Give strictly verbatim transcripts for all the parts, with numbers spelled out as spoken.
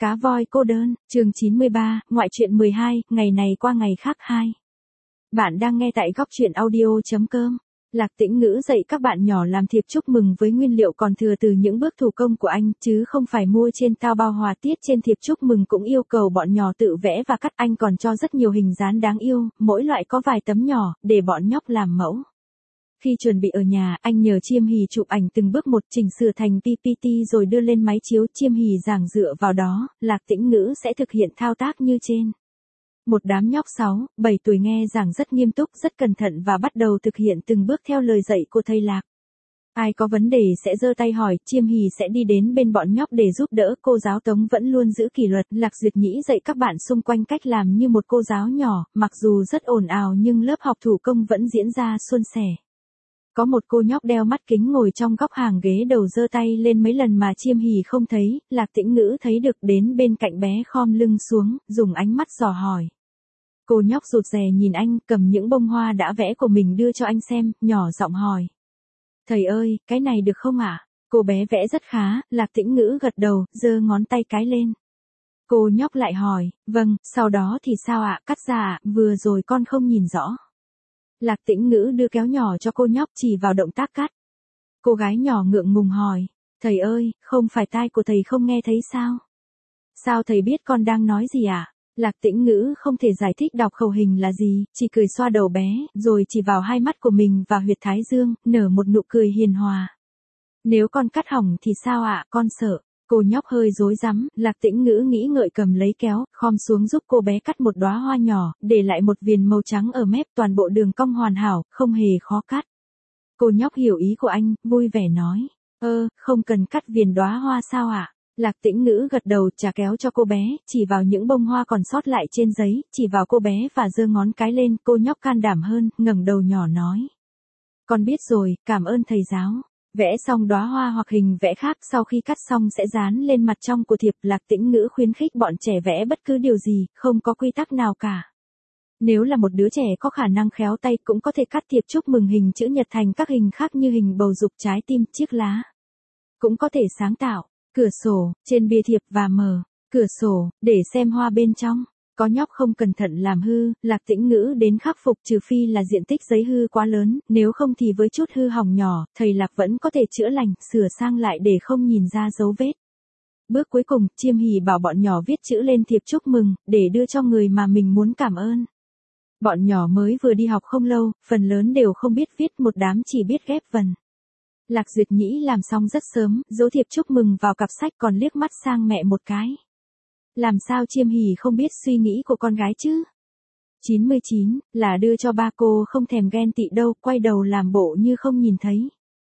Cá voi cô đơn, chương chín mươi ba, ngoại truyện mười hai, ngày này qua ngày khác hai. Bạn đang nghe tại góc truyện audio chấm com. Lạc Tĩnh Ngữ dạy các bạn nhỏ làm thiệp chúc mừng với nguyên liệu còn thừa từ những bước thủ công của anh, chứ không phải mua trên Taobao. Họa tiết trên thiệp chúc mừng cũng yêu cầu bọn nhỏ tự vẽ và cắt, anh còn cho rất nhiều hình dán đáng yêu, mỗi loại có vài tấm nhỏ, để bọn nhóc làm mẫu. Khi chuẩn bị ở nhà, anh nhờ Chiêm Hỉ chụp ảnh từng bước một, chỉnh sửa thành pê pê tê rồi đưa lên máy chiếu. Chiêm Hỉ giảng dựa vào đó, Lạc Tĩnh Ngữ sẽ thực hiện thao tác như trên. Một đám nhóc sáu, bảy tuổi nghe giảng rất nghiêm túc, rất cẩn thận và bắt đầu thực hiện từng bước theo lời dạy của thầy Lạc. Ai có vấn đề sẽ giơ tay hỏi, Chiêm Hỉ sẽ đi đến bên bọn nhóc để giúp đỡ. Cô giáo Tống vẫn luôn giữ kỷ luật. Lạc Duyệt Nhĩ dạy các bạn xung quanh cách làm như một cô giáo nhỏ, mặc dù rất ồn ào nhưng lớp học thủ công vẫn diễn ra suôn sẻ. Có một cô nhóc đeo mắt kính ngồi trong góc hàng ghế đầu giơ tay lên mấy lần mà Chiêm Hỉ không thấy, Lạc Tĩnh Ngữ thấy được, đến bên cạnh bé khom lưng xuống, dùng ánh mắt dò hỏi. Cô nhóc rụt rè nhìn anh, cầm những bông hoa đã vẽ của mình đưa cho anh xem, nhỏ giọng hỏi. Thầy ơi, cái này được không ạ? À? Cô bé vẽ rất khá, Lạc Tĩnh Ngữ gật đầu, giơ ngón tay cái lên. Cô nhóc lại hỏi, vâng, sau đó thì sao ạ? À? Cắt ra ạ, à? Vừa rồi con không nhìn rõ. Lạc Tĩnh Ngữ đưa kéo nhỏ cho cô nhóc, chỉ vào động tác cắt. Cô gái nhỏ ngượng ngùng hỏi, thầy ơi, không phải tai của thầy không nghe thấy sao? Sao thầy biết con đang nói gì ạ? À? Lạc Tĩnh Ngữ không thể giải thích đọc khẩu hình là gì, chỉ cười xoa đầu bé, rồi chỉ vào hai mắt của mình và huyệt thái dương, nở một nụ cười hiền hòa. Nếu con cắt hỏng thì sao ạ, à? Con sợ. Cô nhóc hơi rối rắm, Lạc Tĩnh Ngữ nghĩ ngợi cầm lấy kéo, khom xuống giúp cô bé cắt một đóa hoa nhỏ, để lại một viền màu trắng ở mép, toàn bộ đường cong hoàn hảo, không hề khó cắt. Cô nhóc hiểu ý của anh, vui vẻ nói, ơ, không cần cắt viền đóa hoa sao ạ? À? Lạc Tĩnh Ngữ gật đầu, trả kéo cho cô bé, chỉ vào những bông hoa còn sót lại trên giấy, chỉ vào cô bé và giơ ngón cái lên. Cô nhóc can đảm hơn, ngẩng đầu nhỏ nói. Con biết rồi, cảm ơn thầy giáo. Vẽ xong đóa hoa hoặc hình vẽ khác, sau khi cắt xong sẽ dán lên mặt trong của thiệp. Lạc Tĩnh Ngữ khuyến khích bọn trẻ vẽ bất cứ điều gì, không có quy tắc nào cả. Nếu là một đứa trẻ có khả năng khéo tay cũng có thể cắt thiệp chúc mừng hình chữ nhật thành các hình khác như hình bầu dục, trái tim, chiếc lá. Cũng có thể sáng tạo, cửa sổ, trên bìa thiệp và mở, cửa sổ, để xem hoa bên trong. Có nhóc không cẩn thận làm hư, Lạc Tĩnh Ngữ đến khắc phục, trừ phi là diện tích giấy hư quá lớn, nếu không thì với chút hư hỏng nhỏ, thầy Lạc vẫn có thể chữa lành, sửa sang lại để không nhìn ra dấu vết. Bước cuối cùng, Chiêm Hỉ bảo bọn nhỏ viết chữ lên thiệp chúc mừng, để đưa cho người mà mình muốn cảm ơn. Bọn nhỏ mới vừa đi học không lâu, phần lớn đều không biết viết, một đám chỉ biết ghép vần. Lạc Duyệt Nhĩ làm xong rất sớm, giấu thiệp chúc mừng vào cặp sách còn liếc mắt sang mẹ một cái. Làm sao Chiêm Hỉ không biết suy nghĩ của con gái chứ? chín mươi chín, là đưa cho ba, cô không thèm ghen tị đâu, quay đầu làm bộ như không nhìn thấy.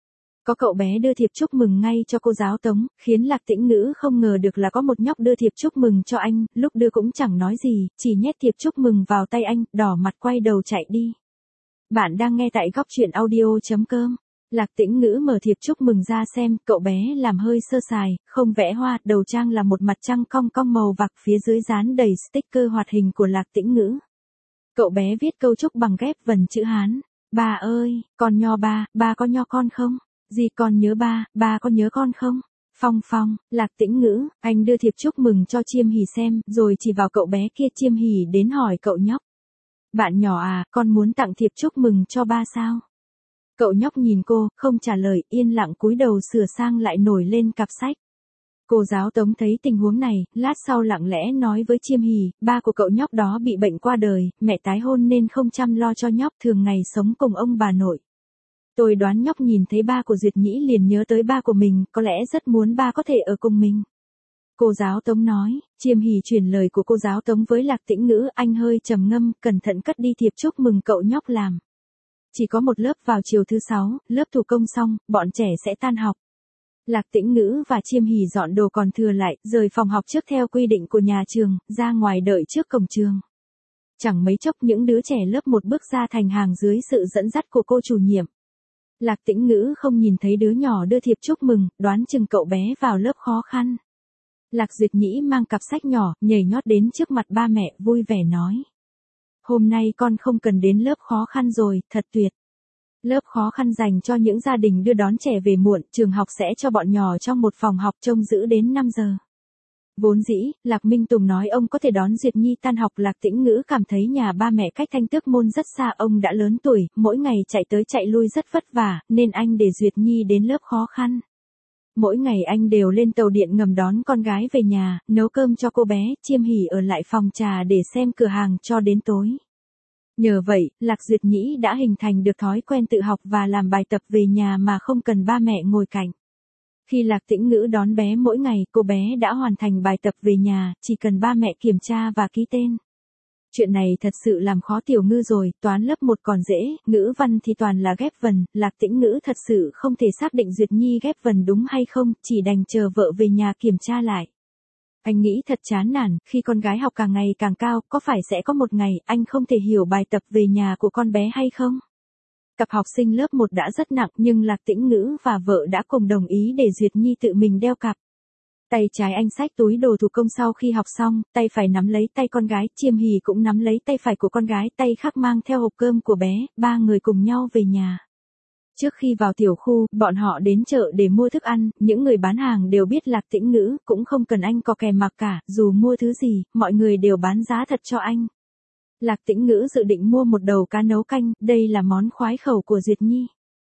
Có cậu bé đưa thiệp chúc mừng ngay cho cô giáo Tống, khiến Lạc Tĩnh Ngữ không ngờ được là có một nhóc đưa thiệp chúc mừng cho anh, lúc đưa cũng chẳng nói gì, chỉ nhét thiệp chúc mừng vào tay anh, đỏ mặt quay đầu chạy đi. Bạn đang nghe tại góc truyện audio chấm com. Lạc Tĩnh Ngữ mở thiệp chúc mừng ra xem, cậu bé làm hơi sơ sài, không vẽ hoa, đầu trang là một mặt trăng cong cong màu vàng, phía dưới dán đầy sticker hoạt hình của Lạc Tĩnh Ngữ. Cậu bé viết câu chúc bằng ghép vần chữ Hán. Ba ơi, con nho ba, ba có nho con không? Dì con nhớ ba, ba có nhớ con không? Phong Phong, Lạc Tĩnh Ngữ, anh đưa thiệp chúc mừng cho Chiêm Hỉ xem, rồi chỉ vào cậu bé kia. Chiêm Hỉ đến hỏi cậu nhóc. Bạn nhỏ à, con muốn tặng thiệp chúc mừng cho ba sao? Cậu nhóc nhìn cô, không trả lời, yên lặng cúi đầu sửa sang lại nổi lên cặp sách. Cô giáo Tống thấy tình huống này, lát sau lặng lẽ nói với Chiêm Hỉ, ba của cậu nhóc đó bị bệnh qua đời, mẹ tái hôn nên không chăm lo cho nhóc, thường ngày sống cùng ông bà nội. Tôi đoán nhóc nhìn thấy ba của Duyệt Nhĩ liền nhớ tới ba của mình, có lẽ rất muốn ba có thể ở cùng mình. Cô giáo Tống nói. Chiêm Hỉ truyền lời của cô giáo Tống với Lạc Tĩnh Ngữ, anh hơi trầm ngâm, cẩn thận cất đi thiệp chúc mừng cậu nhóc làm. Chỉ có một lớp vào chiều thứ sáu, lớp thủ công xong, bọn trẻ sẽ tan học. Lạc Tĩnh Ngữ và Chiêm Hỉ dọn đồ còn thừa lại, rời phòng học trước theo quy định của nhà trường, ra ngoài đợi trước cổng trường. Chẳng mấy chốc những đứa trẻ lớp một bước ra thành hàng dưới sự dẫn dắt của cô chủ nhiệm. Lạc Tĩnh Ngữ không nhìn thấy đứa nhỏ đưa thiệp chúc mừng, đoán chừng cậu bé vào lớp khó khăn. Lạc Duyệt Nhĩ mang cặp sách nhỏ, nhảy nhót đến trước mặt ba mẹ, vui vẻ nói. Hôm nay con không cần đến lớp khó khăn rồi, thật tuyệt. Lớp khó khăn dành cho những gia đình đưa đón trẻ về muộn, trường học sẽ cho bọn nhỏ trong một phòng học trông giữ đến năm giờ. Vốn dĩ, Lạc Minh Tùng nói ông có thể đón Duyệt Nhi tan học. Lạc Tĩnh Ngữ cảm thấy nhà ba mẹ cách Thanh Tước Môn rất xa, ông đã lớn tuổi, mỗi ngày chạy tới chạy lui rất vất vả, nên anh để Duyệt Nhi đến lớp khó khăn. Mỗi ngày anh đều lên tàu điện ngầm đón con gái về nhà, nấu cơm cho cô bé, Chiêm Hỉ ở lại phòng trà để xem cửa hàng cho đến tối. Nhờ vậy, Lạc Duyệt Nhĩ đã hình thành được thói quen tự học và làm bài tập về nhà mà không cần ba mẹ ngồi cạnh. Khi Lạc Tĩnh Ngữ đón bé mỗi ngày, cô bé đã hoàn thành bài tập về nhà, chỉ cần ba mẹ kiểm tra và ký tên. Chuyện này thật sự làm khó Tiểu Ngư rồi, toán lớp một còn dễ, ngữ văn thì toàn là ghép vần, Lạc Tĩnh Ngữ thật sự không thể xác định Duyệt Nhi ghép vần đúng hay không, chỉ đành chờ vợ về nhà kiểm tra lại. Anh nghĩ thật chán nản, khi con gái học càng ngày càng cao, có phải sẽ có một ngày anh không thể hiểu bài tập về nhà của con bé hay không? Cặp học sinh lớp một đã rất nặng nhưng Lạc Tĩnh Ngữ và vợ đã cùng đồng ý để Duyệt Nhi tự mình đeo cặp. Tay trái anh xách túi đồ thủ công sau khi học xong, tay phải nắm lấy tay con gái, Chiêm Hỉ cũng nắm lấy tay phải của con gái, tay khác mang theo hộp cơm của bé, ba người cùng nhau về nhà. Trước khi vào tiểu khu, bọn họ đến chợ để mua thức ăn, những người bán hàng đều biết Lạc Tĩnh Ngữ, cũng không cần anh có kèm mặc cả, dù mua thứ gì, mọi người đều bán giá thật cho anh. Lạc Tĩnh Ngữ dự định mua một đầu cá nấu canh, đây là món khoái khẩu của Duyệt Nhi.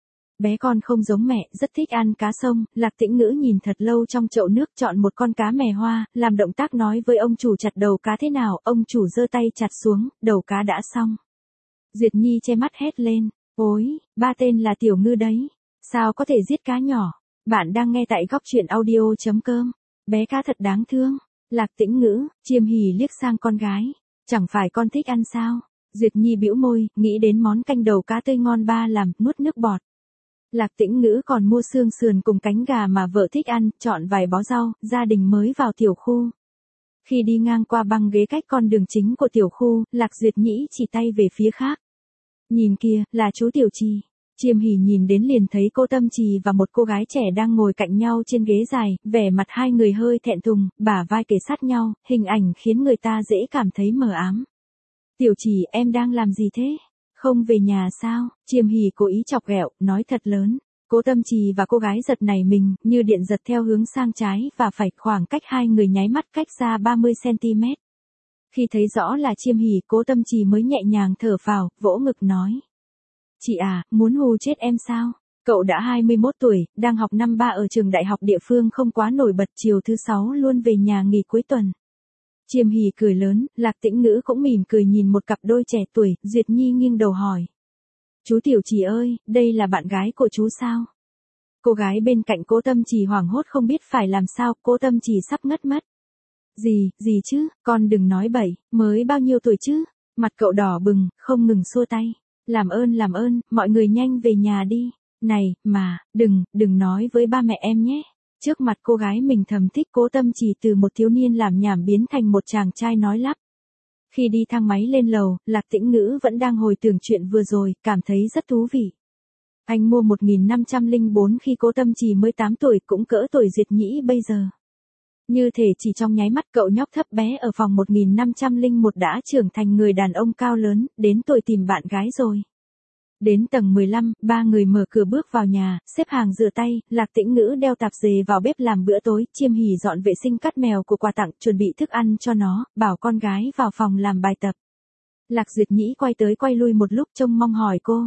Bé con không giống mẹ, rất thích ăn cá sông, Lạc Tĩnh Ngữ nhìn thật lâu trong chậu nước, chọn một con cá mè hoa, làm động tác nói với ông chủ chặt đầu cá thế nào, ông chủ giơ tay chặt xuống, đầu cá đã xong. Duyệt Nhi che mắt hét lên, ôi, ba tên là Tiểu Ngư đấy, sao có thể giết cá nhỏ. Bạn đang nghe tại góc truyện audio chấm com, bé cá thật đáng thương. Lạc Tĩnh Ngữ, Chiêm Hỉ liếc sang con gái, chẳng phải con thích ăn sao? Duyệt Nhi bĩu môi, nghĩ đến món canh đầu cá tươi ngon ba làm, nuốt nước bọt. Lạc Tĩnh Ngữ còn mua xương sườn cùng cánh gà mà vợ thích ăn, chọn vài bó rau, gia đình mới vào tiểu khu. Khi đi ngang qua băng ghế cách con đường chính của tiểu khu, Lạc Duyệt Nhĩ chỉ tay về phía khác. Nhìn kia, là chú Tiểu Trì. Chiêm Hỉ nhìn đến liền thấy cô Tâm Trì và một cô gái trẻ đang ngồi cạnh nhau trên ghế dài, vẻ mặt hai người hơi thẹn thùng, bả vai kề sát nhau, hình ảnh khiến người ta dễ cảm thấy mờ ám. Tiểu Trì, em đang làm gì thế? Không về nhà sao? Chiêm Hỉ cố ý chọc ghẹo, nói thật lớn. Cố Tâm Trì và cô gái giật nảy mình, như điện giật theo hướng sang trái và phải, khoảng cách hai người nháy mắt cách xa ba mươi xăng ti mét. Khi thấy rõ là Chiêm Hỉ, Cố Tâm Trì mới nhẹ nhàng thở phào, vỗ ngực nói. Chị à, muốn hù chết em sao? Cậu đã hai mươi mốt tuổi, đang học năm ba ở trường đại học địa phương không quá nổi bật, chiều thứ sáu luôn về nhà nghỉ cuối tuần. Chiêm Hỉ cười lớn, Lạc Tĩnh Ngữ cũng mỉm cười nhìn một cặp đôi trẻ tuổi, Duyệt Nhi nghiêng đầu hỏi. Chú Tiểu Trì ơi, đây là bạn gái của chú sao? Cô gái bên cạnh Cố Tâm Trì hoảng hốt không biết phải làm sao, Cố Tâm Trì sắp ngất mất. Gì, gì chứ, con đừng nói bậy, mới bao nhiêu tuổi chứ? Mặt cậu đỏ bừng, không ngừng xua tay. Làm ơn làm ơn, mọi người nhanh về nhà đi. Này, mà, đừng, đừng nói với ba mẹ em nhé. Trước mặt cô gái mình thầm thích, Cố Tâm Trì từ một thiếu niên làm nhảm biến thành một chàng trai nói lắp. Khi đi thang máy lên lầu, Lạc Tĩnh Ngữ vẫn đang hồi tưởng chuyện vừa rồi, cảm thấy rất thú vị. Anh mua một nghìn năm trăm lẻ bốn khi Cố Tâm Trì mới tám tuổi, cũng cỡ tuổi Duyệt Nhĩ bây giờ. Như thể chỉ trong nháy mắt, cậu nhóc thấp bé ở phòng một nghìn năm trăm lẻ một đã trưởng thành người đàn ông cao lớn, đến tuổi tìm bạn gái rồi. Đến tầng mười lăm, ba người mở cửa bước vào nhà, xếp hàng rửa tay, Lạc Tĩnh Ngữ đeo tạp dề vào bếp làm bữa tối, Chiêm Hỉ dọn vệ sinh cắt mèo của quà tặng, chuẩn bị thức ăn cho nó, bảo con gái vào phòng làm bài tập. Lạc Duyệt Nhĩ quay tới quay lui một lúc trông mong hỏi cô.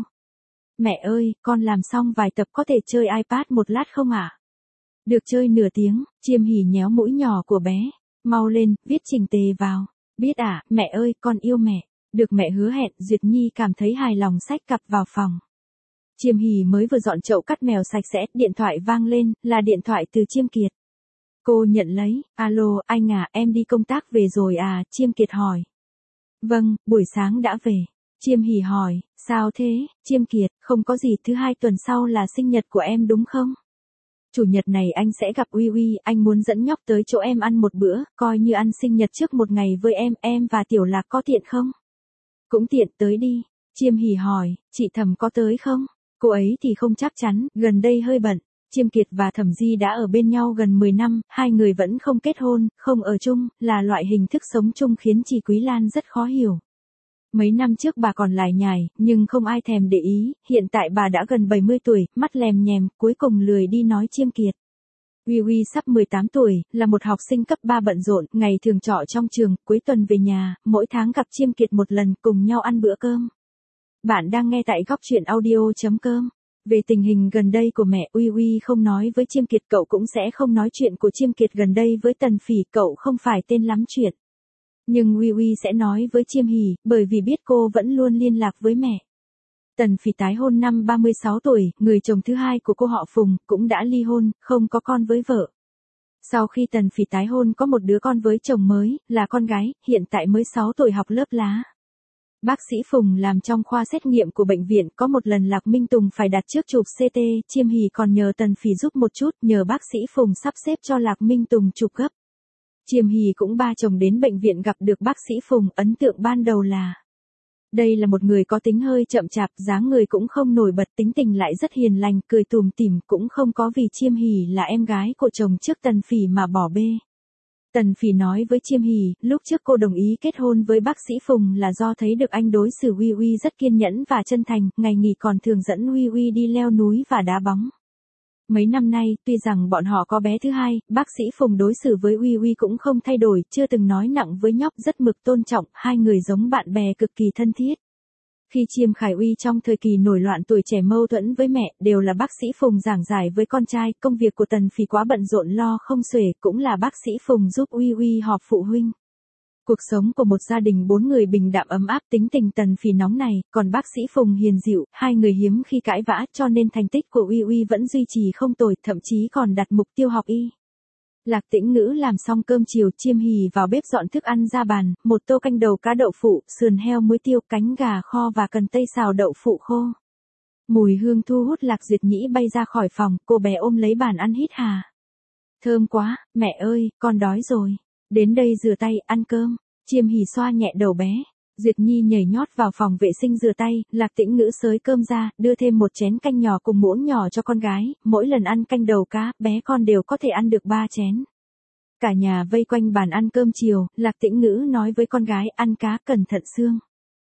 Mẹ ơi, con làm xong vài tập có thể chơi iPad một lát không ạ? À? Được chơi nửa tiếng, Chiêm Hỉ nhéo mũi nhỏ của bé. Mau lên, viết chỉnh tề vào. Biết à, mẹ ơi, con yêu mẹ. Được mẹ hứa hẹn, Duyệt Nhi cảm thấy hài lòng xách cặp vào phòng. Chiêm Hỉ mới vừa dọn chậu cắt mèo sạch sẽ, điện thoại vang lên, là điện thoại từ Chiêm Kiệt. Cô nhận lấy, alo, anh à, em đi công tác về rồi à, Chiêm Kiệt hỏi. Vâng, buổi sáng đã về. Chiêm Hỉ hỏi, sao thế, Chiêm Kiệt, không có gì, thứ hai tuần sau là sinh nhật của em đúng không? Chủ nhật này anh sẽ gặp Uy Uy, anh muốn dẫn nhóc tới chỗ em ăn một bữa, coi như ăn sinh nhật trước một ngày với em, em và Tiểu Lạc có tiện không? Cũng tiện, tới đi. Chiêm Hỉ hỏi, chị Thẩm có tới không? Cô ấy thì không chắc chắn, gần đây hơi bận. Chiêm Kiệt và Thẩm Di đã ở bên nhau gần mười năm, hai người vẫn không kết hôn, không ở chung, là loại hình thức sống chung khiến chị Quý Lan rất khó hiểu. Mấy năm trước bà còn lải nhải, nhưng không ai thèm để ý, hiện tại bà đã gần bảy mươi tuổi, mắt lèm nhèm, cuối cùng lười đi nói Chiêm Kiệt. Uy Uy sắp mười tám tuổi, là một học sinh cấp ba bận rộn, ngày thường trọ trong trường, cuối tuần về nhà, mỗi tháng gặp Chiêm Kiệt một lần, cùng nhau ăn bữa cơm. Bạn đang nghe tại góc truyện audio chấm com. Về tình hình gần đây của mẹ, Uy Uy không nói với Chiêm Kiệt, cậu cũng sẽ không nói chuyện của Chiêm Kiệt gần đây với Tần Phỉ, cậu không phải tên lắm chuyện. Nhưng Uy Uy sẽ nói với Chiêm Hỉ, bởi vì biết cô vẫn luôn liên lạc với mẹ. Tần Phỉ tái hôn năm ba mươi sáu tuổi, người chồng thứ hai của cô họ Phùng, cũng đã ly hôn, không có con với vợ. Sau khi Tần Phỉ tái hôn có một đứa con với chồng mới, là con gái, hiện tại mới sáu tuổi học lớp lá. Bác sĩ Phùng làm trong khoa xét nghiệm của bệnh viện, có một lần Lạc Minh Tùng phải đặt trước chụp xê tê, Chiêm Hỉ còn nhờ Tần Phỉ giúp một chút, nhờ bác sĩ Phùng sắp xếp cho Lạc Minh Tùng chụp gấp. Chiêm Hỉ cũng ba chồng đến bệnh viện gặp được bác sĩ Phùng, ấn tượng ban đầu là đây là một người có tính hơi chậm chạp, dáng người cũng không nổi bật, tính tình lại rất hiền lành, cười tùm tìm, cũng không có vì Chiêm Hỉ là em gái của chồng trước Tần Phỉ mà bỏ bê. Tần Phỉ nói với Chiêm Hỉ, lúc trước cô đồng ý kết hôn với bác sĩ Phùng là do thấy được anh đối xử Uy Uy rất kiên nhẫn và chân thành, ngày nghỉ còn thường dẫn Uy Uy đi leo núi và đá bóng. Mấy năm nay, tuy rằng bọn họ có bé thứ hai, bác sĩ Phùng đối xử với Uy Uy cũng không thay đổi, chưa từng nói nặng với nhóc, rất mực tôn trọng, hai người giống bạn bè cực kỳ thân thiết. Khi Chiêm Khải Uy trong thời kỳ nổi loạn tuổi trẻ mâu thuẫn với mẹ, đều là bác sĩ Phùng giảng giải với con trai, công việc của Tần Phỉ quá bận rộn lo không xuể, cũng là bác sĩ Phùng giúp Uy Uy họp phụ huynh. Cuộc sống của một gia đình bốn người bình đạm ấm áp, tính tình Tần Phỉ nóng này, còn bác sĩ Phùng hiền dịu, hai người hiếm khi cãi vã, cho nên thành tích của Uy Uy vẫn duy trì không tồi, thậm chí còn đặt mục tiêu học y. Lạc Tĩnh Ngữ làm xong cơm chiều, Chiêm Hỉ vào bếp dọn thức ăn ra bàn, một tô canh đầu cá đậu phụ, sườn heo muối tiêu, cánh gà kho và cần tây xào đậu phụ khô. Mùi hương thu hút Lạc Duyệt Nhĩ bay ra khỏi phòng, cô bé ôm lấy bàn ăn hít hà. Thơm quá, mẹ ơi, con đói rồi. Đến đây rửa tay, ăn cơm. Chiêm Hỉ xoa nhẹ đầu bé. Duyệt Nhi nhảy nhót vào phòng vệ sinh rửa tay, Lạc Tĩnh Ngữ xới cơm ra, đưa thêm một chén canh nhỏ cùng muỗng nhỏ cho con gái, mỗi lần ăn canh đầu cá, bé con đều có thể ăn được ba chén. Cả nhà vây quanh bàn ăn cơm chiều, Lạc Tĩnh Ngữ nói với con gái, ăn cá cẩn thận xương.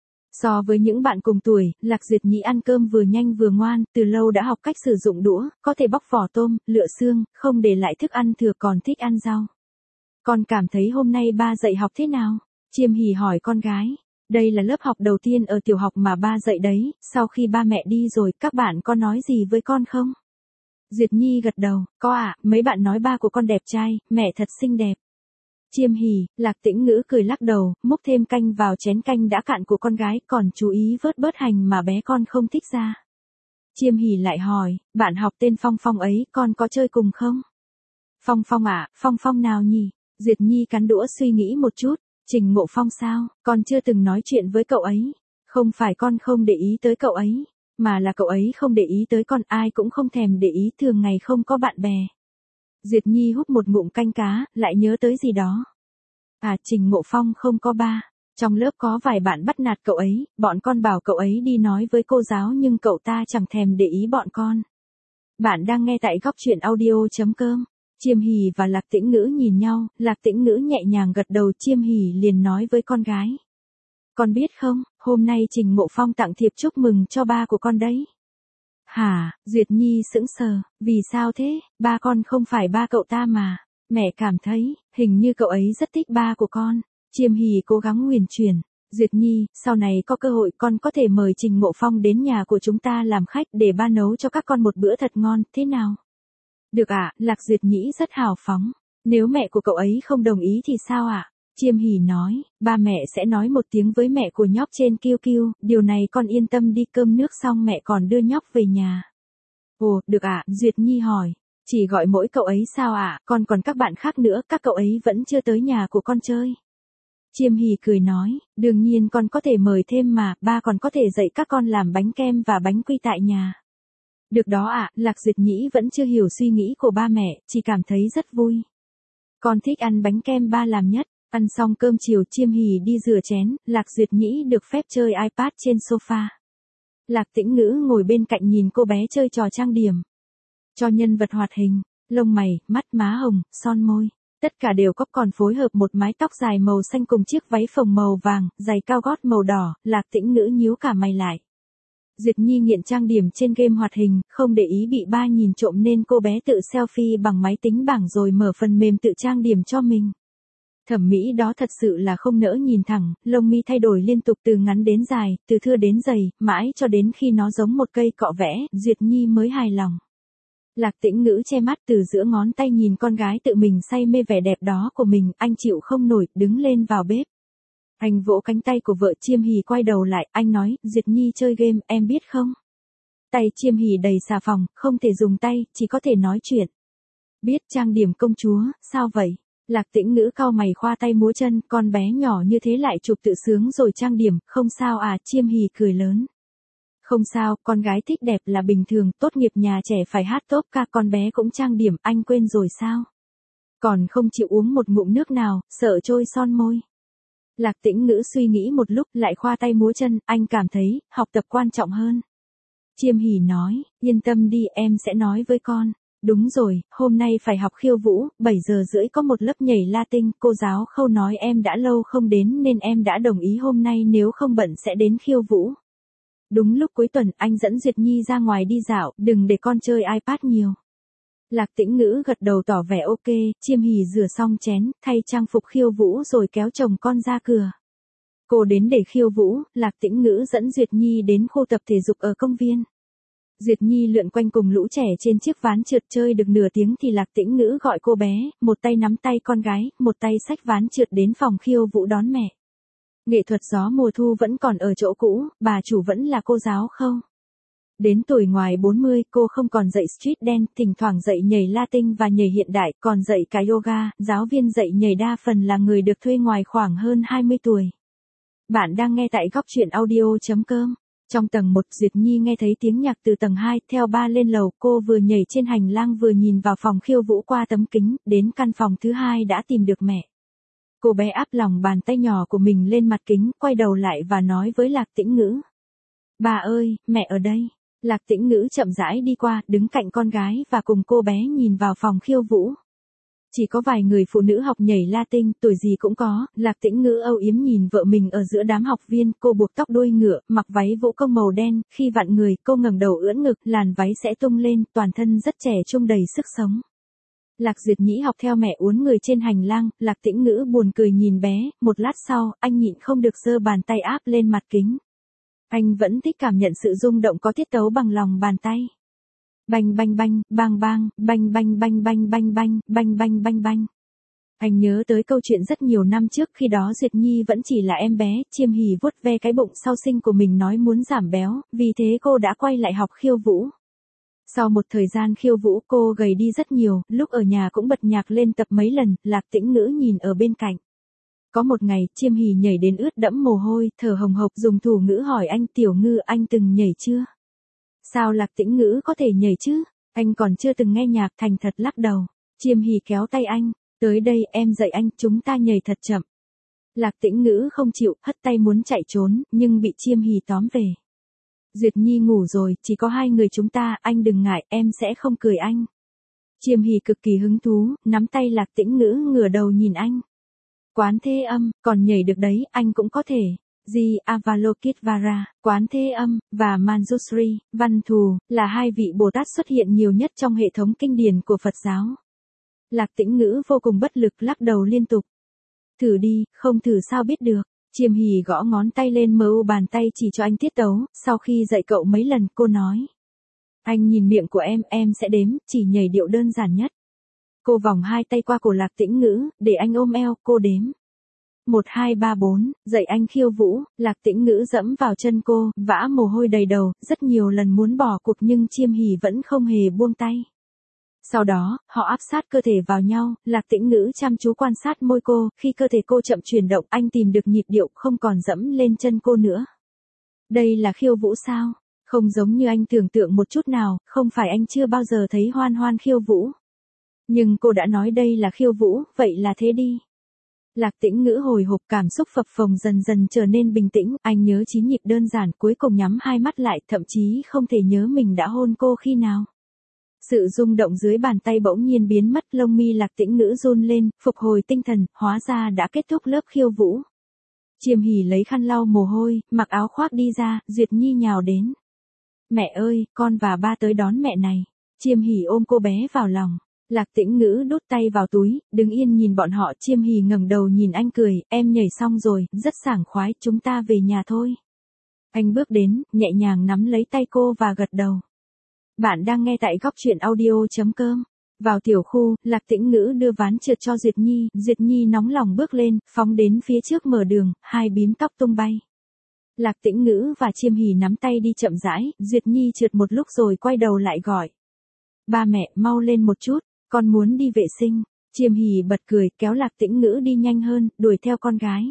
So với những bạn cùng tuổi, Lạc Duyệt Nhĩ ăn cơm vừa nhanh vừa ngoan, từ lâu đã học cách sử dụng đũa, có thể bóc vỏ tôm, lựa xương, không để lại thức ăn thừa, còn thích ăn rau. Con cảm thấy hôm nay ba dạy học thế nào? Chiêm Hỉ hỏi con gái. Đây là lớp học đầu tiên ở tiểu học mà ba dạy đấy, sau khi ba mẹ đi rồi, các bạn có nói gì với con không? Duyệt Nhi gật đầu, có ạ, à, mấy bạn nói ba của con đẹp trai, mẹ thật xinh đẹp. Chiêm Hỉ, Lạc Tĩnh Ngữ cười lắc đầu, múc thêm canh vào chén canh đã cạn của con gái, còn chú ý vớt bớt hành mà bé con không thích ra. Chiêm Hỉ lại hỏi, bạn học tên Phong Phong ấy, con có chơi cùng không? Phong Phong ạ, à, Phong Phong nào nhỉ? Duyệt Nhi cắn đũa suy nghĩ một chút. Trình Ngộ Phong sao, con chưa từng nói chuyện với cậu ấy. Không phải con không để ý tới cậu ấy, mà là cậu ấy không để ý tới con, ai cũng không thèm để ý, thường ngày không có bạn bè. Duyệt Nhi húp một ngụm canh cá, lại nhớ tới gì đó. À, Trình Ngộ Phong không có ba. Trong lớp có vài bạn bắt nạt cậu ấy, bọn con bảo cậu ấy đi nói với cô giáo nhưng cậu ta chẳng thèm để ý bọn con. Bạn đang nghe tại góc truyện audio chấm com. Chiêm Hỉ và Lạc Tĩnh Ngữ nhìn nhau, Lạc Tĩnh Ngữ nhẹ nhàng gật đầu, Chiêm Hỉ liền nói với con gái. Con biết không, hôm nay Trình Ngộ Phong tặng thiệp chúc mừng cho ba của con đấy. Hả, Duyệt Nhi sững sờ, vì sao thế, ba con không phải ba cậu ta mà, mẹ cảm thấy, hình như cậu ấy rất thích ba của con. Chiêm Hỉ cố gắng nguyền chuyển, Duyệt Nhi, sau này có cơ hội con có thể mời Trình Ngộ Phong đến nhà của chúng ta làm khách để ba nấu cho các con một bữa thật ngon, thế nào? Được ạ, à, Lạc Duyệt Nhĩ rất hào phóng. Nếu mẹ của cậu ấy không đồng ý thì sao ạ? À? Chiêm Hỉ nói, ba mẹ sẽ nói một tiếng với mẹ của nhóc trên Q Q, điều này con yên tâm đi, cơm nước xong mẹ còn đưa nhóc về nhà. Ồ, được ạ, à, Duyệt Nhi hỏi, chỉ gọi mỗi cậu ấy sao ạ, à? Con còn các bạn khác nữa, các cậu ấy vẫn chưa tới nhà của con chơi. Chiêm Hỉ cười nói, đương nhiên con có thể mời thêm mà, ba còn có thể dạy các con làm bánh kem và bánh quy tại nhà. Được đó ạ, à, Lạc Duyệt Nhĩ vẫn chưa hiểu suy nghĩ của ba mẹ, chỉ cảm thấy rất vui. Con thích ăn bánh kem ba làm nhất. Ăn xong cơm chiều, Chiêm Hỉ đi rửa chén, Lạc Duyệt Nhĩ được phép chơi iPad trên sofa. Lạc Tĩnh Ngữ ngồi bên cạnh nhìn cô bé chơi trò trang điểm. Cho nhân vật hoạt hình, lông mày, mắt má hồng, son môi, tất cả đều có, còn phối hợp một mái tóc dài màu xanh cùng chiếc váy phồng màu vàng, giày cao gót màu đỏ, Lạc Tĩnh Ngữ nhíu cả mày lại. Duyệt Nhi nghiện trang điểm trên game hoạt hình, không để ý bị ba nhìn trộm nên cô bé tự selfie bằng máy tính bảng rồi mở phần mềm tự trang điểm cho mình. Thẩm mỹ đó thật sự là không nỡ nhìn thẳng, lông mi thay đổi liên tục từ ngắn đến dài, từ thưa đến dày, mãi cho đến khi nó giống một cây cọ vẽ, Duyệt Nhi mới hài lòng. Lạc Tĩnh Ngữ che mắt từ giữa ngón tay nhìn con gái tự mình say mê vẻ đẹp đó của mình, anh chịu không nổi, đứng lên vào bếp. Anh vỗ cánh tay của vợ Chiêm Hỉ quay đầu lại, anh nói, Duyệt Nhi chơi game, em biết không? Tay Chiêm Hỉ đầy xà phòng, không thể dùng tay, chỉ có thể nói chuyện. Biết trang điểm công chúa, sao vậy? Lạc Tĩnh Ngữ cau mày khoa tay múa chân, con bé nhỏ như thế lại chụp tự sướng rồi trang điểm, không sao à, Chiêm Hỉ cười lớn. Không sao, con gái thích đẹp là bình thường, tốt nghiệp nhà trẻ phải hát top ca, con bé cũng trang điểm, anh quên rồi sao? Còn không chịu uống một ngụm nước nào, sợ trôi son môi. Lạc Tĩnh Ngữ suy nghĩ một lúc, lại khoa tay múa chân, anh cảm thấy, học tập quan trọng hơn. Chiêm Hỉ nói, yên tâm đi, em sẽ nói với con. Đúng rồi, hôm nay phải học khiêu vũ, bảy giờ rưỡi có một lớp nhảy Latin, cô giáo Khâu nói em đã lâu không đến nên em đã đồng ý hôm nay nếu không bận sẽ đến khiêu vũ. Đúng lúc cuối tuần, anh dẫn Duyệt Nhi ra ngoài đi dạo, đừng để con chơi iPad nhiều. Lạc Tĩnh Ngữ gật đầu tỏ vẻ ok, Chiêm Hỉ rửa xong chén, thay trang phục khiêu vũ rồi kéo chồng con ra cửa. Cô đến để khiêu vũ, Lạc Tĩnh Ngữ dẫn Duyệt Nhi đến khu tập thể dục ở công viên. Duyệt Nhi lượn quanh cùng lũ trẻ trên chiếc ván trượt chơi được nửa tiếng thì Lạc Tĩnh Ngữ gọi cô bé, một tay nắm tay con gái, một tay xách ván trượt đến phòng khiêu vũ đón mẹ. Nghệ thuật gió mùa thu vẫn còn ở chỗ cũ, bà chủ vẫn là cô giáo Khâu. Đến tuổi ngoài bốn mươi, cô không còn dạy street dance, thỉnh thoảng dạy nhảy Latin và nhảy hiện đại, còn dạy cả yoga, giáo viên dạy nhảy đa phần là người được thuê ngoài khoảng hơn hai mươi tuổi. Bạn đang nghe tại góc truyện audio chấm com. Trong tầng một, Duyệt Nhi nghe thấy tiếng nhạc từ tầng hai, theo ba lên lầu, cô vừa nhảy trên hành lang vừa nhìn vào phòng khiêu vũ qua tấm kính, đến căn phòng thứ hai đã tìm được mẹ. Cô bé áp lòng bàn tay nhỏ của mình lên mặt kính, quay đầu lại và nói với Lạc Tĩnh Ngữ. Bà ơi, mẹ ở đây. Lạc Tĩnh Ngữ chậm rãi đi qua, đứng cạnh con gái và cùng cô bé nhìn vào phòng khiêu vũ. Chỉ có vài người phụ nữ học nhảy Latin, tuổi gì cũng có, Lạc Tĩnh Ngữ âu yếm nhìn vợ mình ở giữa đám học viên, cô buộc tóc đuôi ngựa, mặc váy vũ công màu đen, khi vặn người, cô ngẩng đầu ưỡn ngực, làn váy sẽ tung lên, toàn thân rất trẻ trung đầy sức sống. Lạc Duyệt Nhĩ học theo mẹ uốn người trên hành lang, Lạc Tĩnh Ngữ buồn cười nhìn bé, một lát sau, anh nhịn không được giơ bàn tay áp lên mặt kính. Anh vẫn thích cảm nhận sự rung động có tiết tấu bằng lòng bàn tay. Banh banh banh, bang bang, banh banh banh banh banh banh, banh banh banh banh. Anh nhớ tới câu chuyện rất nhiều năm trước, khi đó Duyệt Nhi vẫn chỉ là em bé, Chiêm Hỉ vuốt ve cái bụng sau sinh của mình nói muốn giảm béo, vì thế cô đã quay lại học khiêu vũ. Sau một thời gian khiêu vũ cô gầy đi rất nhiều, lúc ở nhà cũng bật nhạc lên tập mấy lần, Lạc Tĩnh Ngữ nhìn ở bên cạnh. Có một ngày, Chiêm Hỉ nhảy đến ướt đẫm mồ hôi, thở hồng hộc dùng thủ ngữ hỏi anh, Tiểu Ngư, anh từng nhảy chưa? Sao Lạc Tĩnh Ngữ có thể nhảy chứ? Anh còn chưa từng nghe nhạc, thành thật lắc đầu. Chiêm Hỉ kéo tay anh, tới đây em dạy anh, chúng ta nhảy thật chậm. Lạc Tĩnh Ngữ không chịu, hất tay muốn chạy trốn, nhưng bị Chiêm Hỉ tóm về. Duyệt Nhi ngủ rồi, chỉ có hai người chúng ta, anh đừng ngại, em sẽ không cười anh. Chiêm Hỉ cực kỳ hứng thú, nắm tay Lạc Tĩnh Ngữ ngửa đầu nhìn anh. Quán Thế Âm, còn nhảy được đấy, anh cũng có thể. Di Avalokitesvara, Quán Thế Âm, và Manjushri, Văn Thù, là hai vị Bồ Tát xuất hiện nhiều nhất trong hệ thống kinh điển của Phật giáo. Lạc Tĩnh Ngữ vô cùng bất lực lắc đầu liên tục. Thử đi, không thử sao biết được. Chiêm Hỉ gõ ngón tay lên mờ u bàn tay chỉ cho anh tiết tấu, sau khi dạy cậu mấy lần, cô nói. Anh nhìn miệng của em, em sẽ đếm, chỉ nhảy điệu đơn giản nhất. Cô vòng hai tay qua cổ Lạc Tĩnh Ngữ, để anh ôm eo, cô đếm. một hai ba bốn, dạy anh khiêu vũ, Lạc Tĩnh Ngữ dẫm vào chân cô, vã mồ hôi đầy đầu, rất nhiều lần muốn bỏ cuộc nhưng Chiêm Hỉ vẫn không hề buông tay. Sau đó, họ áp sát cơ thể vào nhau, Lạc Tĩnh Ngữ chăm chú quan sát môi cô, khi cơ thể cô chậm chuyển động, anh tìm được nhịp điệu, không còn dẫm lên chân cô nữa. Đây là khiêu vũ sao? Không giống như anh tưởng tượng một chút nào, không phải anh chưa bao giờ thấy Hoan Hoan khiêu vũ. Nhưng cô đã nói đây là khiêu vũ, vậy là thế đi. Lạc Tĩnh Ngữ hồi hộp, cảm xúc phập phồng dần dần trở nên bình tĩnh, anh nhớ chín nhịp đơn giản, cuối cùng nhắm hai mắt lại, thậm chí không thể nhớ mình đã hôn cô khi nào. Sự rung động dưới bàn tay bỗng nhiên biến mất, lông mi Lạc Tĩnh Ngữ run lên, phục hồi tinh thần, hóa ra đã kết thúc lớp khiêu vũ. Chiêm Hỉ lấy khăn lau mồ hôi, mặc áo khoác đi ra, Duyệt Nhi nhào đến. Mẹ ơi, con và ba tới đón mẹ này. Chiêm Hỉ ôm cô bé vào lòng. Lạc Tĩnh Ngữ đút tay vào túi, đứng yên nhìn bọn họ. Chiêm Hỉ ngẩng đầu nhìn anh cười, em nhảy xong rồi, rất sảng khoái, chúng ta về nhà thôi. Anh bước đến, nhẹ nhàng nắm lấy tay cô và gật đầu. Bạn đang nghe tại góc truyện audio.com. Vào tiểu khu, Lạc Tĩnh Ngữ đưa ván trượt cho Duyệt Nhi, Duyệt Nhi nóng lòng bước lên, phóng đến phía trước mở đường, hai bím tóc tung bay. Lạc Tĩnh Ngữ và Chiêm Hỉ nắm tay đi chậm rãi, Duyệt Nhi trượt một lúc rồi quay đầu lại gọi. Ba mẹ, mau lên một chút, con muốn đi vệ sinh. Chiêm Hỉ bật cười, kéo Lạc Tĩnh Ngữ đi nhanh hơn, đuổi theo con gái.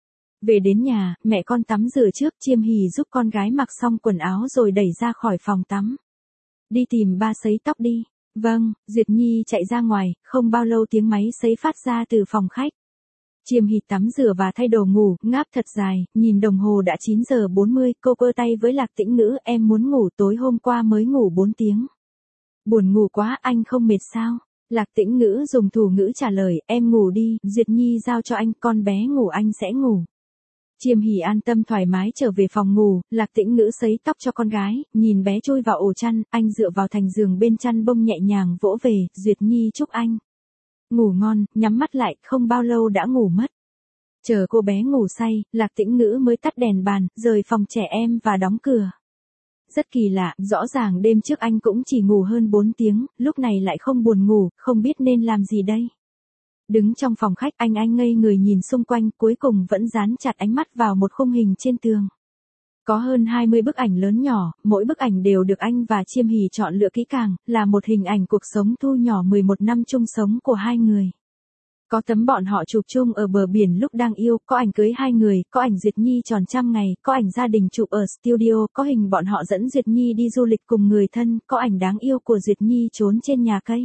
Về đến nhà, mẹ con tắm rửa trước, Chiêm Hỉ giúp con gái mặc xong quần áo rồi đẩy ra khỏi phòng tắm. Đi tìm ba sấy tóc đi. Vâng, Duyệt Nhi chạy ra ngoài, không bao lâu tiếng máy sấy phát ra từ phòng khách. Chiêm Hỉ tắm rửa và thay đồ ngủ, ngáp thật dài, nhìn đồng hồ đã chín giờ bốn mươi, cô quơ tay với Lạc Tĩnh Ngữ, em muốn ngủ, tối hôm qua mới ngủ bốn tiếng. Buồn ngủ quá, anh không mệt sao? Lạc Tĩnh Ngữ dùng thủ ngữ trả lời, em ngủ đi, Duyệt Nhi giao cho anh, con bé ngủ anh sẽ ngủ. Chiêm Hỉ an tâm thoải mái trở về phòng ngủ, Lạc Tĩnh Ngữ sấy tóc cho con gái, nhìn bé chui vào ổ chăn, anh dựa vào thành giường bên chăn bông nhẹ nhàng vỗ về, Duyệt Nhi chúc anh ngủ ngon, nhắm mắt lại, không bao lâu đã ngủ mất. Chờ cô bé ngủ say, Lạc Tĩnh Ngữ mới tắt đèn bàn, rời phòng trẻ em và đóng cửa. Rất kỳ lạ, rõ ràng đêm trước anh cũng chỉ ngủ hơn bốn tiếng, lúc này lại không buồn ngủ, không biết nên làm gì đây. Đứng trong phòng khách anh anh ngây người nhìn xung quanh, cuối cùng vẫn dán chặt ánh mắt vào một khung hình trên tường. Có hơn hai mươi bức ảnh lớn nhỏ, mỗi bức ảnh đều được anh và Chiêm Hỉ chọn lựa kỹ càng, là một hình ảnh cuộc sống thu nhỏ mười một năm chung sống của hai người. Có tấm bọn họ chụp chung ở bờ biển lúc đang yêu, có ảnh cưới hai người, có ảnh Duyệt Nhi tròn trăm ngày, có ảnh gia đình chụp ở studio, có hình bọn họ dẫn Duyệt Nhi đi du lịch cùng người thân, có ảnh đáng yêu của Duyệt Nhi trốn trên nhà cây.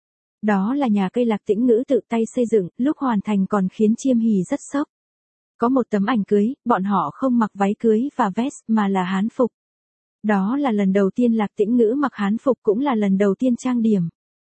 Đó là nhà cây Lạc Tĩnh Ngữ tự tay xây dựng, lúc hoàn thành còn khiến Chiêm Hỉ rất sốc. Có một tấm ảnh cưới, bọn họ không mặc váy cưới và vest mà là hán phục. Đó là lần đầu tiên Lạc Tĩnh Ngữ mặc hán phục, cũng là lần đầu tiên trang điểm.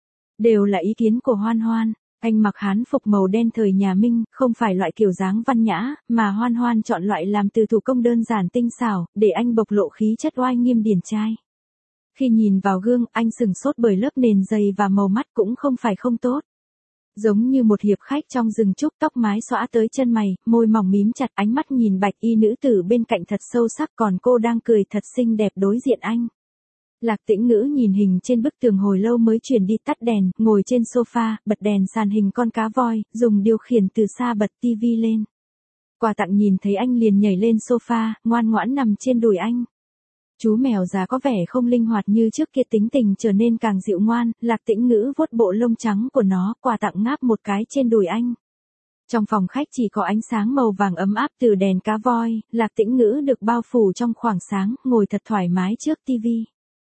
Đều là ý kiến của Hoan Hoan. Anh mặc hán phục màu đen thời nhà Minh, không phải loại kiểu dáng văn nhã, mà Hoan Hoan chọn loại làm từ thủ công đơn giản tinh xảo, để anh bộc lộ khí chất oai nghiêm điển trai. Khi nhìn vào gương, anh sừng sốt bởi lớp nền dày và màu mắt cũng không phải không tốt. Giống như một hiệp khách trong rừng trúc, tóc mái xõa tới chân mày, môi mỏng mím chặt, ánh mắt nhìn bạch y nữ tử bên cạnh thật sâu sắc, còn cô đang cười thật xinh đẹp đối diện anh. Lạc Tĩnh Ngữ nhìn hình trên bức tường hồi lâu mới chuyển đi, tắt đèn, ngồi trên sofa, bật đèn sàn hình con cá voi, dùng điều khiển từ xa bật tivi lên. Quà tặng nhìn thấy anh liền nhảy lên sofa, ngoan ngoãn nằm trên đùi anh. Chú mèo già có vẻ không linh hoạt như trước kia, tính tình trở nên càng dịu ngoan, Lạc Tĩnh Ngữ vuốt bộ lông trắng của nó, quà tặng ngáp một cái trên đùi anh. Trong phòng khách chỉ có ánh sáng màu vàng ấm áp từ đèn cá voi, Lạc Tĩnh Ngữ được bao phủ trong khoảng sáng, ngồi thật thoải mái trước tivi.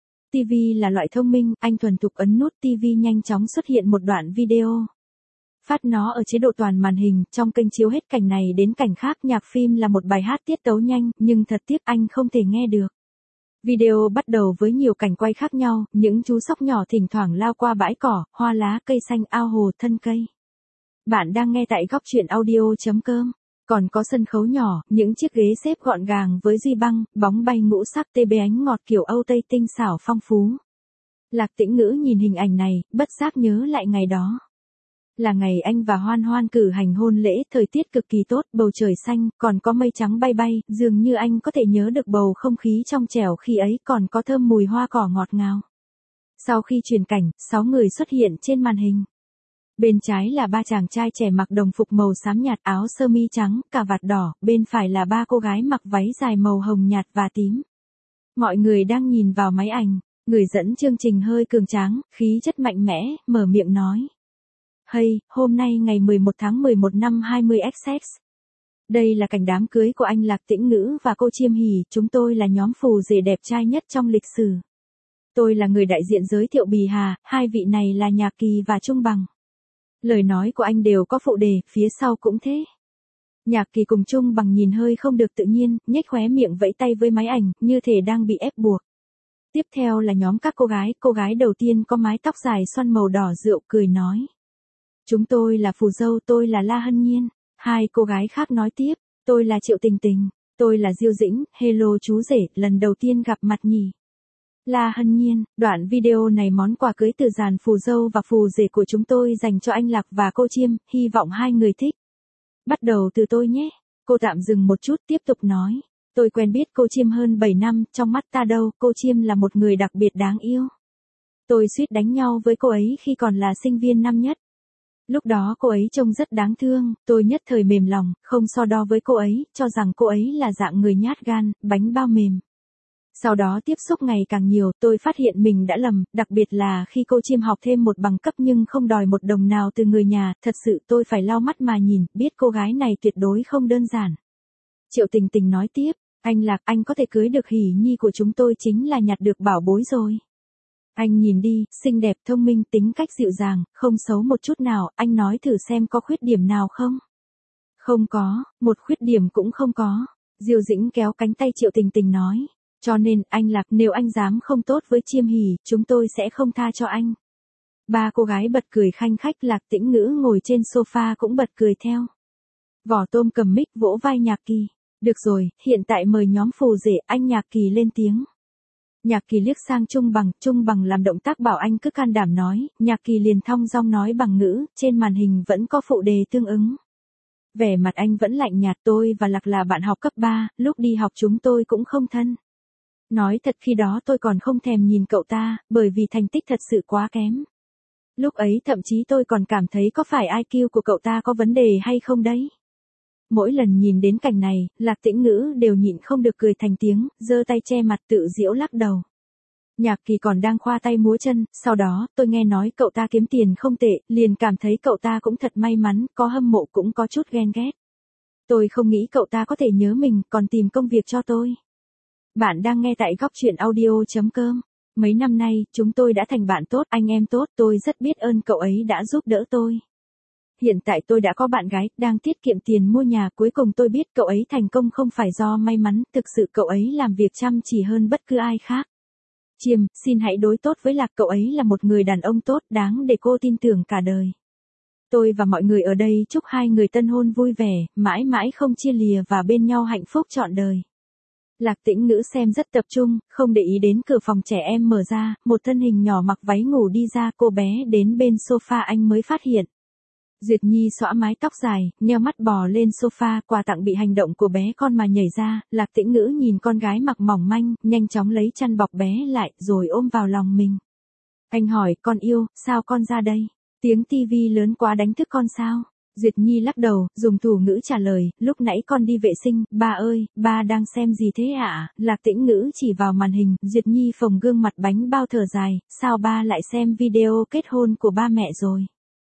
tivi là loại thông minh, anh thuần thục ấn nút tivi, nhanh chóng xuất hiện một đoạn video. Phát nó ở chế độ toàn màn hình, trong kênh chiếu hết cảnh này đến cảnh khác, nhạc phim là một bài hát tiết tấu nhanh, nhưng thật tiếc anh không thể nghe được. Video bắt đầu với nhiều cảnh quay khác nhau, những chú sóc nhỏ thỉnh thoảng lao qua bãi cỏ, hoa lá, cây xanh, ao hồ, thân cây. Bạn đang nghe tại góc truyện audio.com. Còn có sân khấu nhỏ, những chiếc ghế xếp gọn gàng với duy băng, bóng bay ngũ sắc, tê bê ánh ngọt kiểu Âu Tây tinh xảo phong phú. Lạc Tĩnh Ngữ nhìn hình ảnh này, bất giác nhớ lại ngày đó. Là ngày anh và Hoan Hoan cử hành hôn lễ, thời tiết cực kỳ tốt, bầu trời xanh, còn có mây trắng bay bay, dường như anh có thể nhớ được bầu không khí trong trẻo khi ấy, còn có thơm mùi hoa cỏ ngọt ngào. Sau khi chuyển cảnh, sáu người xuất hiện trên màn hình. Bên trái là ba chàng trai trẻ mặc đồng phục màu xám nhạt, áo sơ mi trắng, cà vạt đỏ, bên phải là ba cô gái mặc váy dài màu hồng nhạt và tím. Mọi người đang nhìn vào máy ảnh, người dẫn chương trình hơi cường tráng, khí chất mạnh mẽ, mở miệng nói. Hey, hôm nay ngày mười một tháng mười một năm hai mươi xx. Đây là cảnh đám cưới của anh Lạc Tĩnh Ngữ và cô Chiêm Hỉ, chúng tôi là nhóm phù rể đẹp trai nhất trong lịch sử. Tôi là người đại diện giới thiệu Bì Hà, hai vị này là Nhạc Kỳ và Trung Bằng. Lời nói của anh đều có phụ đề, phía sau cũng thế. Nhạc Kỳ cùng Trung Bằng nhìn hơi không được tự nhiên, nhếch khóe miệng vẫy tay với máy ảnh, như thể đang bị ép buộc. Tiếp theo là nhóm các cô gái, cô gái đầu tiên có mái tóc dài xoăn màu đỏ rượu, cười nói. Chúng tôi là phù dâu, tôi là La Hân Nhiên. Hai cô gái khác nói tiếp, tôi là Triệu Tình Tình, tôi là Diêu Dĩnh, hello chú rể, lần đầu tiên gặp mặt nhỉ. La Hân Nhiên, đoạn video này món quà cưới từ dàn phù dâu và phù rể của chúng tôi dành cho anh Lạc và cô Chiêm, hy vọng hai người thích. Bắt đầu từ tôi nhé. Cô tạm dừng một chút tiếp tục nói. Tôi quen biết cô Chiêm hơn bảy năm, trong mắt ta đâu, cô Chiêm là một người đặc biệt đáng yêu. Tôi suýt đánh nhau với cô ấy khi còn là sinh viên năm nhất. Lúc đó cô ấy trông rất đáng thương, tôi nhất thời mềm lòng, không so đo với cô ấy, cho rằng cô ấy là dạng người nhát gan, bánh bao mềm. Sau đó tiếp xúc ngày càng nhiều, tôi phát hiện mình đã lầm, đặc biệt là khi cô Chiêm học thêm một bằng cấp nhưng không đòi một đồng nào từ người nhà, thật sự tôi phải lau mắt mà nhìn, biết cô gái này tuyệt đối không đơn giản. Triệu Tình Tình nói tiếp, anh Lạc, anh có thể cưới được hỷ nhi của chúng tôi chính là nhặt được bảo bối rồi. Anh nhìn đi, xinh đẹp, thông minh, tính cách dịu dàng, không xấu một chút nào, anh nói thử xem có khuyết điểm nào không? Không có, một khuyết điểm cũng không có. Diêu Dĩnh kéo cánh tay Triệu Tình Tình nói. Cho nên, anh Lạc, nếu anh dám không tốt với Chiêm Hỷ, chúng tôi sẽ không tha cho anh. Ba cô gái bật cười khanh khách, Lạc Tĩnh Ngữ ngồi trên sofa cũng bật cười theo. Vỏ Tôm cầm mic vỗ vai Nhạc Kỳ. Được rồi, hiện tại mời nhóm phù rể, anh Nhạc Kỳ lên tiếng. Nhạc Kỳ liếc sang Trung Bằng, Trung Bằng làm động tác bảo anh cứ can đảm nói, Nhạc Kỳ liền thong dong nói bằng ngữ, trên màn hình vẫn có phụ đề tương ứng. Vẻ mặt anh vẫn lạnh nhạt, tôi và Lạc là bạn học cấp ba, lúc đi học chúng tôi cũng không thân. Nói thật khi đó tôi còn không thèm nhìn cậu ta, bởi vì thành tích thật sự quá kém. Lúc ấy thậm chí tôi còn cảm thấy có phải i kiu của cậu ta có vấn đề hay không đấy. Mỗi lần nhìn đến cảnh này, Lạc Tĩnh Ngữ đều nhịn không được cười thành tiếng, giơ tay che mặt tự giễu lắc đầu. Nhạc Kỳ còn đang khoa tay múa chân, sau đó tôi nghe nói cậu ta kiếm tiền không tệ, liền cảm thấy cậu ta cũng thật may mắn, có hâm mộ cũng có chút ghen ghét. Tôi không nghĩ cậu ta có thể nhớ mình, còn tìm công việc cho tôi. Bạn đang nghe tại góc truyện audio.com. Mấy năm nay, chúng tôi đã thành bạn tốt, anh em tốt, tôi rất biết ơn cậu ấy đã giúp đỡ tôi. Hiện tại tôi đã có bạn gái, đang tiết kiệm tiền mua nhà, cuối cùng tôi biết cậu ấy thành công không phải do may mắn, thực sự cậu ấy làm việc chăm chỉ hơn bất cứ ai khác. Chiêm, xin hãy đối tốt với Lạc, cậu ấy là một người đàn ông tốt, đáng để cô tin tưởng cả đời. Tôi và mọi người ở đây chúc hai người tân hôn vui vẻ, mãi mãi không chia lìa và bên nhau hạnh phúc trọn đời. Lạc Tĩnh Ngữ xem rất tập trung, không để ý đến cửa phòng trẻ em mở ra, một thân hình nhỏ mặc váy ngủ đi ra, cô bé đến bên sofa anh mới phát hiện. Duyệt Nhi xõa mái tóc dài, nheo mắt bò lên sofa, quà tặng bị hành động của bé con mà nhảy ra, Lạc Tĩnh Ngữ nhìn con gái mặc mỏng manh, nhanh chóng lấy chăn bọc bé lại, rồi ôm vào lòng mình. Anh hỏi, con yêu, sao con ra đây? Tiếng tivi lớn quá đánh thức con sao? Duyệt Nhi lắc đầu, dùng thủ ngữ trả lời, lúc nãy con đi vệ sinh, ba ơi, ba đang xem gì thế ạ? À? Lạc Tĩnh Ngữ chỉ vào màn hình, Duyệt Nhi phồng gương mặt bánh bao thở dài, sao ba lại xem video kết hôn của ba mẹ rồi?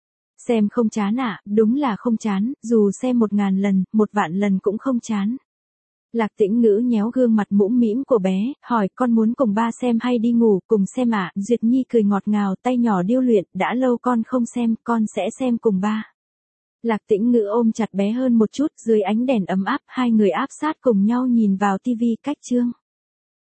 Xem không chán ạ, à? Đúng là không chán, dù xem một ngàn lần, một vạn lần cũng không chán. Lạc Tĩnh Ngữ nhéo gương mặt mũm mĩm của bé, hỏi con muốn cùng ba xem hay đi ngủ, cùng xem ạ? À? Duyệt Nhi cười ngọt ngào, tay nhỏ điêu luyện, đã lâu con không xem, con sẽ xem cùng ba. Lạc Tĩnh Ngữ ôm chặt bé hơn một chút, dưới ánh đèn ấm áp, hai người áp sát cùng nhau nhìn vào tivi cách chương.